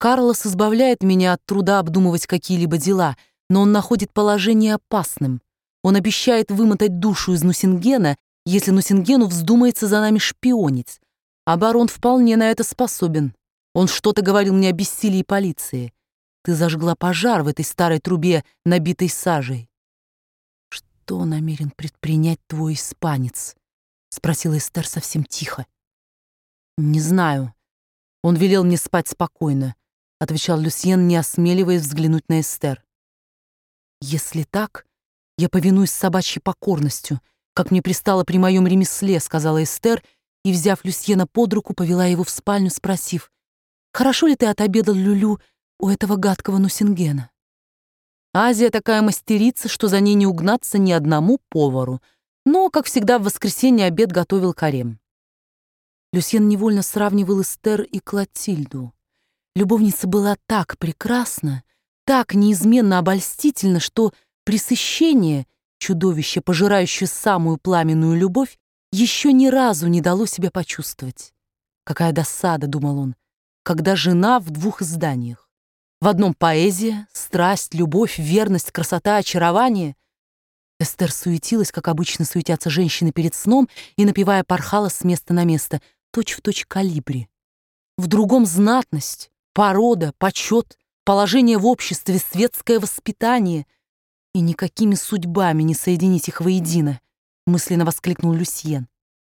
Карлос избавляет меня от труда обдумывать какие-либо дела, но он находит положение опасным. Он обещает вымотать душу из Нусингена, если Нусингену вздумается за нами шпионить. А барон вполне на это способен. Он что-то говорил мне о бессилии полиции. Ты зажгла пожар в этой старой трубе, набитой сажей. «Что намерен предпринять твой испанец?» — спросила Эстер совсем тихо. «Не знаю. Он велел мне спать спокойно», — отвечал Люсьен, не осмеливаясь взглянуть на Эстер. «Если так, я повинуюсь собачьей покорностью, как мне пристало при моем ремесле», — сказала Эстер, и, взяв Люсьена под руку, повела его в спальню, спросив: «Хорошо ли ты отобедал, Люлю, у этого гадкого Нусингена?» Азия такая мастерица, что за ней не угнаться ни одному повару, но, как всегда, в воскресенье обед готовил Карем. Люсьен невольно сравнивал Эстер и Клотильду. Любовница была так прекрасна, так неизменно обольстительна, что пресыщение, чудовище, пожирающее самую пламенную любовь, еще ни разу не дало себя почувствовать. «Какая досада», — думал он, — «когда жена в двух изданиях. В одном поэзия, страсть, любовь, верность, красота, очарование». Эстер суетилась, как обычно суетятся женщины перед сном, и, напевая, порхала с места на место, точь-в-точь Колибри. В другом знатность, порода, почет, положение в обществе, светское воспитание. И никакими судьбами не соединить их воедино, мысленно воскликнул Люсьен.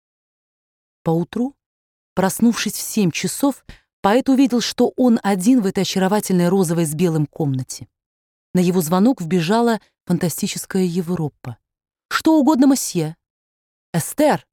Поутру, проснувшись в 7 часов, поэт увидел, что он один в этой очаровательной розовой с белым комнате. На его звонок вбежала фантастическая Европа. «Что угодно, мосье». «Эстер!»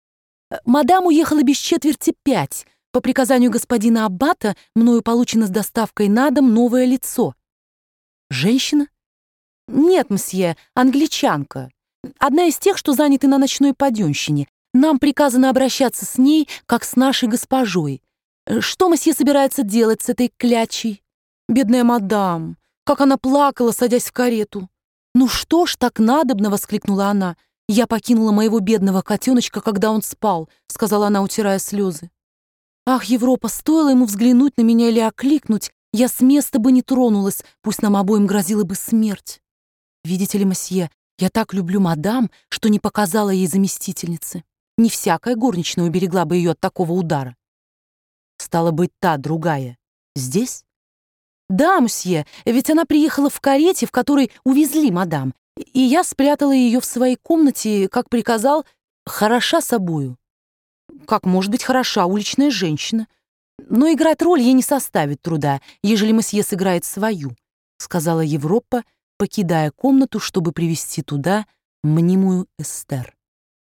«Мадам уехала без 4:45. По приказанию господина аббата мною получено с доставкой на дом новое лицо». «Женщина?» «Нет, мсье, англичанка. Одна из тех, что заняты на ночной поденщине. Нам приказано обращаться с ней, как с нашей госпожой. Что мсье собирается делать с этой клячей? Бедная мадам, как она плакала, садясь в карету. Ну что ж, так надобно!» — воскликнула она. «Я покинула моего бедного котеночка, когда он спал», — сказала она, утирая слезы. «Ах, Европа, стоило ему взглянуть на меня или окликнуть, я с места бы не тронулась, пусть нам обоим грозила бы смерть. Видите ли, мосье, я так люблю мадам, что не показала ей заместительницы. Не всякая горничная уберегла бы ее от такого удара». «Стало быть, та, другая, здесь?» «Да, мсье, ведь она приехала в карете, в которой увезли мадам, и я спрятала ее в своей комнате, как приказал, хороша собою». «Как может быть хороша уличная женщина? Но играть роль ей не составит труда, ежели мсье сыграет свою», — сказала Европа, покидая комнату, чтобы привести туда мнимую Эстер.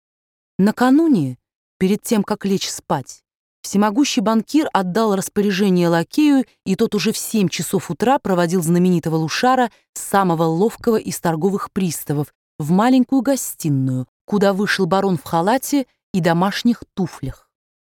Накануне, перед тем, как лечь спать, всемогущий банкир отдал распоряжение лакею, и тот уже в 7 часов утра проводил знаменитого лушара, самого ловкого из торговых приставов, в маленькую гостиную, куда вышел барон в халате и домашних туфлях.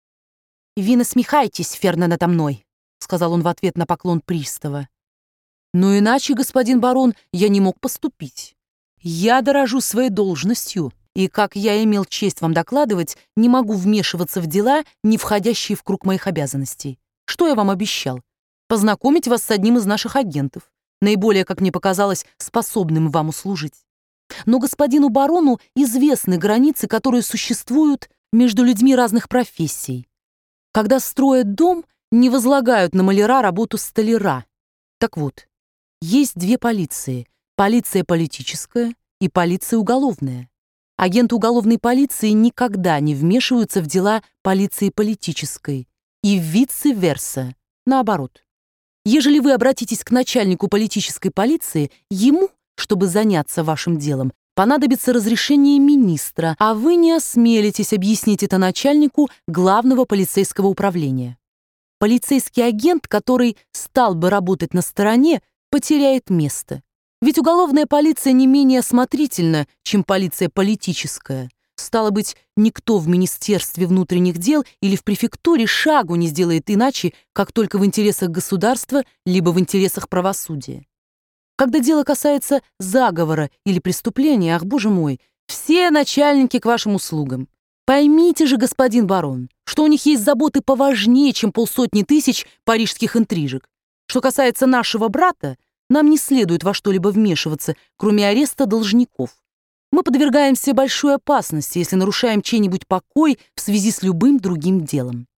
«Ви насмехаетесь, ферно надо мной», — сказал он в ответ на поклон пристава. «Но иначе, господин барон, я не мог поступить. Я дорожу своей должностью, и, как я имел честь вам докладывать, не могу вмешиваться в дела, не входящие в круг моих обязанностей. Что я вам обещал? Познакомить вас с одним из наших агентов, наиболее, как мне показалось, способным вам услужить. Но господину барону известны границы, которые существуют между людьми разных профессий. Когда строят дом, не возлагают на маляра работу столяра. Так вот, есть 2 полиции: полиция политическая и полиция уголовная. Агенты уголовной полиции никогда не вмешиваются в дела полиции политической, и вице-верса, наоборот. Ежели вы обратитесь к начальнику политической полиции, ему, чтобы заняться вашим делом, понадобится разрешение министра, а вы не осмелитесь объяснить это начальнику главного полицейского управления. Полицейский агент, который стал бы работать на стороне, потеряет место. Ведь уголовная полиция не менее осмотрительна, чем полиция политическая. Стало быть, никто в Министерстве внутренних дел или в префектуре шагу не сделает иначе, как только в интересах государства, либо в интересах правосудия. Когда дело касается заговора или преступления, ах, боже мой, все начальники к вашим услугам. Поймите же, господин барон, что у них есть заботы поважнее, чем 500 000 парижских интрижек. Что касается нашего брата, нам не следует во что-либо вмешиваться, кроме ареста должников. Мы подвергаемся большой опасности, если нарушаем чей-нибудь покой в связи с любым другим делом.